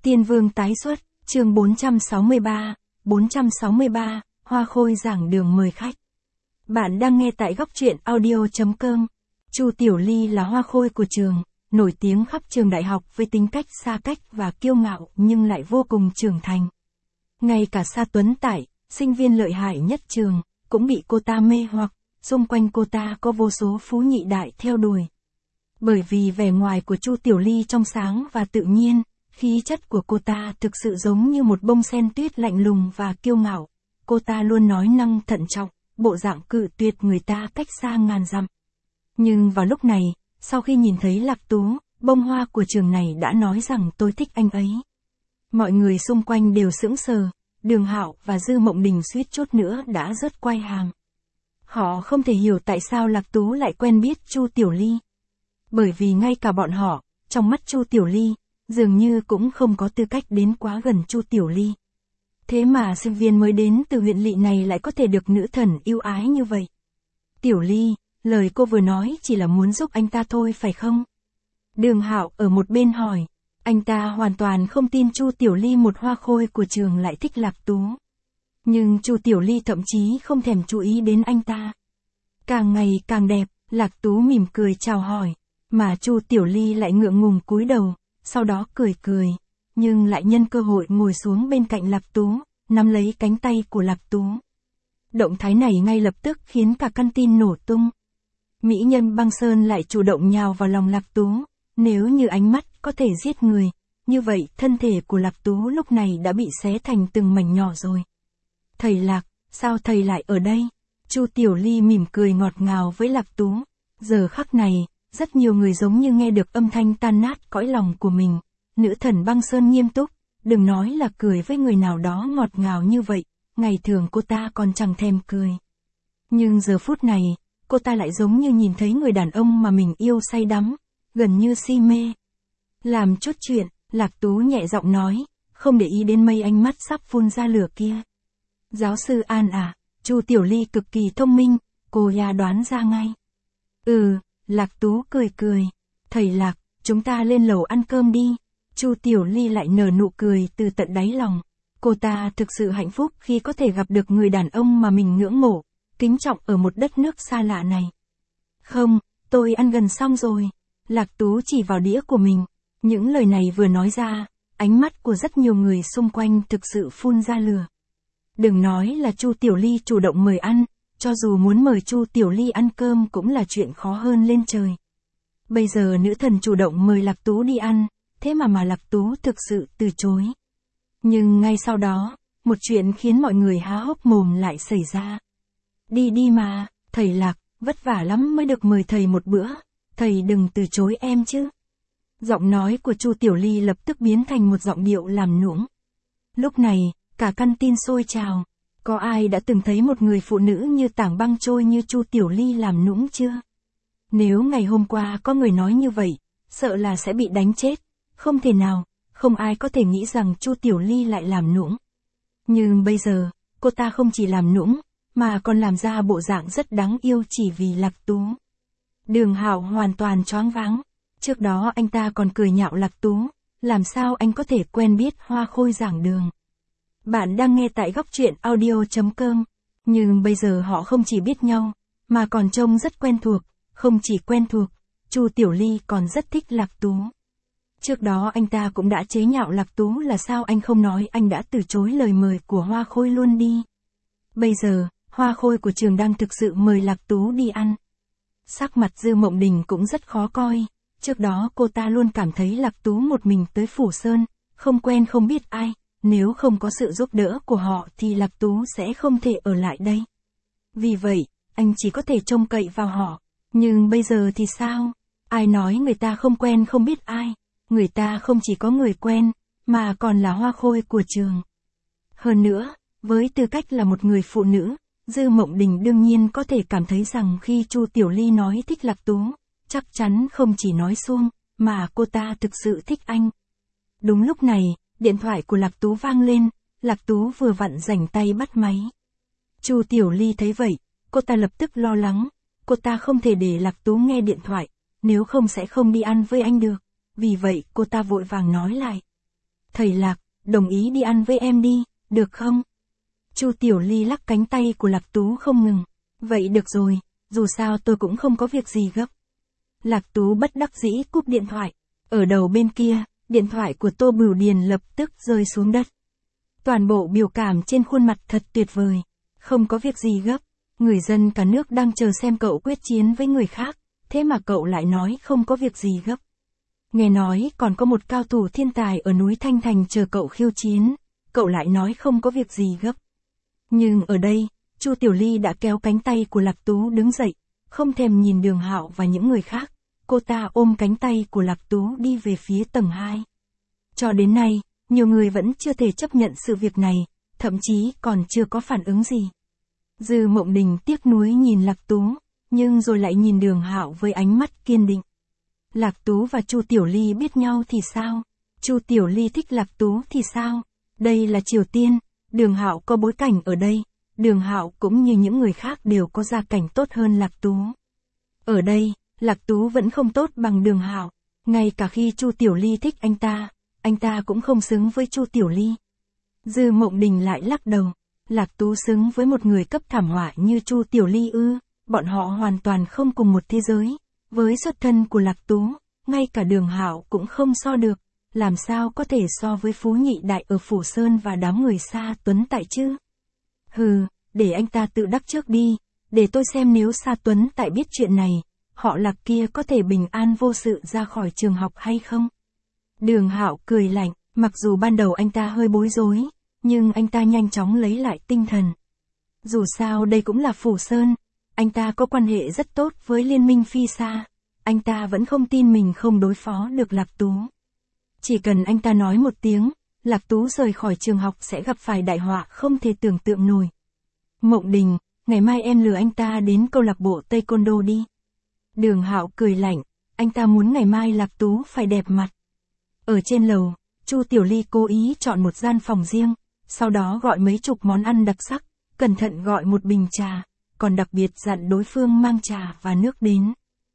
Tiên Vương tái xuất, chương 463, Hoa Khôi giảng đường mời khách. Bạn đang nghe tại góc truyện audio.com. Chu Tiểu Ly là hoa khôi của trường, nổi tiếng khắp trường đại học với tính cách xa cách và kiêu ngạo nhưng lại vô cùng trưởng thành. Ngay cả Sa Tuấn Tải, sinh viên lợi hại nhất trường, cũng bị cô ta mê hoặc, xung quanh cô ta có vô số phú nhị đại theo đuổi. Bởi vì vẻ ngoài của Chu Tiểu Ly trong sáng và tự nhiên, khí chất của cô ta thực sự giống như một bông sen tuyết lạnh lùng và kiêu ngạo. Cô ta luôn nói năng thận trọng, bộ dạng cự tuyệt người ta cách xa ngàn dặm. Nhưng vào lúc này, sau khi nhìn thấy Lạc Tú, bông hoa của trường này đã nói rằng tôi thích anh ấy. Mọi người xung quanh đều sững sờ, Đường Hạo và Dư Mộng Đình suýt chút nữa đã rớt quai hàm. Họ không thể hiểu tại sao Lạc Tú lại quen biết Chu Tiểu Ly. Bởi vì ngay cả bọn họ, trong mắt Chu Tiểu Ly, dường như cũng không có tư cách đến quá gần Chu Tiểu Ly. Thế mà sinh viên mới đến từ huyện lỵ này lại có thể được nữ thần yêu ái như vậy. Tiểu Ly, lời cô vừa nói chỉ là muốn giúp anh ta thôi phải không? Đường Hạo ở một bên hỏi. Anh ta hoàn toàn không tin Chu Tiểu Ly, một hoa khôi của trường, lại thích Lạc Tú. Nhưng Chu Tiểu Ly thậm chí không thèm chú ý đến anh ta. Càng ngày càng đẹp, Lạc Tú mỉm cười chào hỏi, mà Chu Tiểu Ly lại ngượng ngùng cúi đầu, sau đó cười cười, nhưng lại nhân cơ hội ngồi xuống bên cạnh Lạc Tú, nắm lấy cánh tay của Lạc Tú. Động thái này ngay lập tức khiến cả căn tin nổ tung. Mỹ nhân Băng Sơn lại chủ động nhào vào lòng Lạc Tú. Nếu như ánh mắt có thể giết người, như vậy thân thể của Lạc Tú lúc này đã bị xé thành từng mảnh nhỏ rồi. Thầy Lạc, sao thầy lại ở đây? Chu Tiểu Ly mỉm cười ngọt ngào với Lạc Tú. Giờ khắc này, rất nhiều người giống như nghe được âm thanh tan nát cõi lòng của mình. Nữ thần Băng Sơn nghiêm túc, đừng nói là cười với người nào đó ngọt ngào như vậy, ngày thường cô ta còn chẳng thèm cười. Nhưng giờ phút này, cô ta lại giống như nhìn thấy người đàn ông mà mình yêu say đắm, gần như si mê. Làm chút chuyện, Lạc Tú nhẹ giọng nói, không để ý đến mấy ánh mắt sắp phun ra lửa kia. Giáo sư An à, Chu Tiểu Ly cực kỳ thông minh, cô ya đoán ra ngay. Lạc Tú cười cười. Thầy Lạc, chúng ta lên lầu ăn cơm đi. Chu Tiểu Ly lại nở nụ cười từ tận đáy lòng. Cô ta thực sự hạnh phúc khi có thể gặp được người đàn ông mà mình ngưỡng mộ, kính trọng ở một đất nước xa lạ này. Không, tôi ăn gần xong rồi. Lạc Tú chỉ vào đĩa của mình. Những lời này vừa nói ra, ánh mắt của rất nhiều người xung quanh thực sự phun ra lửa. Đừng nói là Chu Tiểu Ly chủ động mời ăn, cho dù muốn mời Chu Tiểu Ly ăn cơm cũng là chuyện khó hơn lên trời. Bây giờ nữ thần chủ động mời Lạc Tú đi ăn, thế mà Lạc Tú thực sự từ chối. Nhưng ngay sau đó, một chuyện khiến mọi người há hốc mồm lại xảy ra. Đi đi mà, thầy Lạc, vất vả lắm mới được mời thầy một bữa, thầy đừng từ chối em chứ. Giọng nói của Chu Tiểu Ly lập tức biến thành một giọng điệu làm nũng. Lúc này, cả căn tin sôi trào. Có ai đã từng thấy một người phụ nữ như tảng băng trôi như Chu Tiểu Ly làm nũng chưa? Nếu ngày hôm qua có người nói như vậy, sợ là sẽ bị đánh chết. Không thể nào, không ai có thể nghĩ rằng Chu Tiểu Ly lại làm nũng. Nhưng bây giờ, cô ta không chỉ làm nũng, mà còn làm ra bộ dạng rất đáng yêu chỉ vì Lạc Tú. Đường Hạo hoàn toàn choáng váng. Trước đó anh ta còn cười nhạo Lạc Tú, làm sao anh có thể quen biết hoa khôi giảng đường. Bạn đang nghe tại góc truyện audio.com. Nhưng bây giờ họ không chỉ biết nhau, mà còn trông rất quen thuộc. Không chỉ quen thuộc, Chu Tiểu Ly còn rất thích Lạc Tú. Trước đó anh ta cũng đã chế nhạo Lạc Tú là sao anh không nói anh đã từ chối lời mời của hoa khôi luôn đi. Bây giờ, hoa khôi của trường đang thực sự mời Lạc Tú đi ăn. Sắc mặt Dư Mộng Đình cũng rất khó coi. Trước đó cô ta luôn cảm thấy Lạc Tú một mình tới Phủ Sơn, không quen không biết ai, nếu không có sự giúp đỡ của họ thì Lạc Tú sẽ không thể ở lại đây. Vì vậy, anh chỉ có thể trông cậy vào họ. Nhưng bây giờ thì sao? Ai nói người ta không quen không biết ai? Người ta không chỉ có người quen, mà còn là hoa khôi của trường. Hơn nữa, với tư cách là một người phụ nữ, Dư Mộng Đình đương nhiên có thể cảm thấy rằng khi Chu Tiểu Ly nói thích Lạc Tú, chắc chắn không chỉ nói suông, mà cô ta thực sự thích anh. Đúng lúc này, điện thoại của Lạc Tú vang lên, Lạc Tú vừa vặn rảnh tay bắt máy. Chu Tiểu Ly thấy vậy, cô ta lập tức lo lắng, cô ta không thể để Lạc Tú nghe điện thoại, nếu không sẽ không đi ăn với anh được. Vì vậy cô ta vội vàng nói lại. Thầy Lạc, đồng ý đi ăn với em đi, được không? Chu Tiểu Ly lắc cánh tay của Lạc Tú không ngừng. Vậy được rồi, dù sao tôi cũng không có việc gì gấp. Lạc Tú bất đắc dĩ cúp điện thoại. Ở đầu bên kia, điện thoại của Tô Bửu Điền lập tức rơi xuống đất. Toàn bộ biểu cảm trên khuôn mặt thật tuyệt vời. Không có việc gì gấp. Người dân cả nước đang chờ xem cậu quyết chiến với người khác. Thế mà cậu lại nói không có việc gì gấp. Nghe nói còn có một cao thủ thiên tài ở núi Thanh Thành chờ cậu khiêu chiến. Cậu lại nói không có việc gì gấp. Nhưng ở đây, Chu Tiểu Ly đã kéo cánh tay của Lạc Tú đứng dậy. Không thèm nhìn Đường Hạo và những người khác. Cô ta ôm cánh tay của Lạc Tú đi về phía tầng 2. Cho đến nay, nhiều người vẫn chưa thể chấp nhận sự việc này, thậm chí còn chưa có phản ứng gì. Dư Mộng Đình tiếc nuối nhìn Lạc Tú, nhưng rồi lại nhìn Đường Hạo với ánh mắt kiên định. Lạc Tú và Chu Tiểu Ly biết nhau thì sao? Chu Tiểu Ly thích Lạc Tú thì sao? Đây là Triều Tiên, Đường Hạo có bối cảnh ở đây, Đường Hạo cũng như những người khác đều có gia cảnh tốt hơn Lạc Tú. Ở đây, Lạc Tú vẫn không tốt bằng Đường Hạo, ngay cả khi Chu Tiểu Ly thích anh ta cũng không xứng với Chu Tiểu Ly. Dư Mộng Đình lại lắc đầu, Lạc Tú xứng với một người cấp thảm họa như Chu Tiểu Ly ư? Bọn họ hoàn toàn không cùng một thế giới. Với xuất thân của Lạc Tú, ngay cả Đường Hạo cũng không so được, làm sao có thể so với Phú Nhị Đại ở Phủ Sơn và đám người Sa Tuấn Tại chứ? Hừ, để anh ta tự đắc trước đi, để tôi xem nếu Sa Tuấn Tại biết chuyện này, họ Lạc kia có thể bình an vô sự ra khỏi trường học hay không? Đường Hạo cười lạnh, mặc dù ban đầu anh ta hơi bối rối, nhưng anh ta nhanh chóng lấy lại tinh thần. Dù sao đây cũng là Phủ Sơn, anh ta có quan hệ rất tốt với Liên minh Phi Sa, anh ta vẫn không tin mình không đối phó được Lạc Tú. Chỉ cần anh ta nói một tiếng, Lạc Tú rời khỏi trường học sẽ gặp phải đại họa không thể tưởng tượng nổi. Mộng Đình, ngày mai em lừa anh ta đến câu lạc bộ Taekwondo đi. Đường Hạo cười lạnh, anh ta muốn ngày mai Lạc Tú phải đẹp mặt. Ở trên lầu, Chu Tiểu Ly cố ý chọn một gian phòng riêng, sau đó gọi mấy chục món ăn đặc sắc, cẩn thận gọi một bình trà, còn đặc biệt dặn đối phương mang trà và nước đến.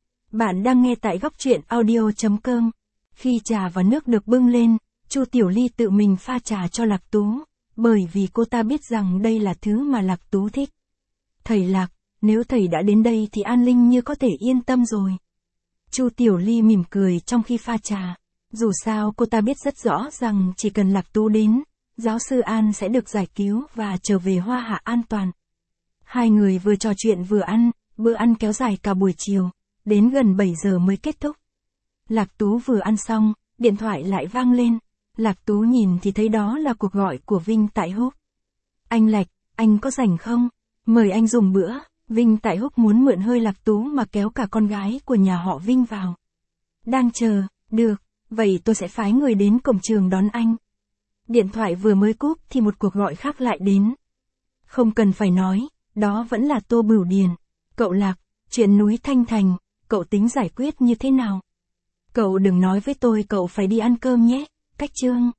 Bạn đang nghe tại góc truyện audio.com. Khi trà và nước được bưng lên, Chu Tiểu Ly tự mình pha trà cho Lạc Tú, bởi vì cô ta biết rằng đây là thứ mà Lạc Tú thích. Thầy Lạc, nếu thầy đã đến đây thì An Linh như có thể yên tâm rồi. Chu Tiểu Ly mỉm cười trong khi pha trà. Dù sao cô ta biết rất rõ rằng chỉ cần Lạc Tú đến, giáo sư An sẽ được giải cứu và trở về Hoa Hạ an toàn. Hai người vừa trò chuyện vừa ăn, bữa ăn kéo dài cả buổi chiều, đến gần 7 giờ mới kết thúc. Lạc Tú vừa ăn xong, điện thoại lại vang lên. Lạc Tú nhìn thì thấy đó là cuộc gọi của Vinh Tại Húc. Anh Lạch, anh có rảnh không? Mời anh dùng bữa. Vinh Tại Húc muốn mượn hơi Lạc Tú mà kéo cả con gái của nhà họ Vinh vào. Đang chờ, được, vậy tôi sẽ phái người đến cổng trường đón anh. Điện thoại vừa mới cúp thì một cuộc gọi khác lại đến. Không cần phải nói, đó vẫn là Tô Bửu Điền. Cậu Lạc, chuyện núi Thanh Thành, cậu tính giải quyết như thế nào? Cậu đừng nói với tôi cậu phải đi ăn cơm nhé, cách chương.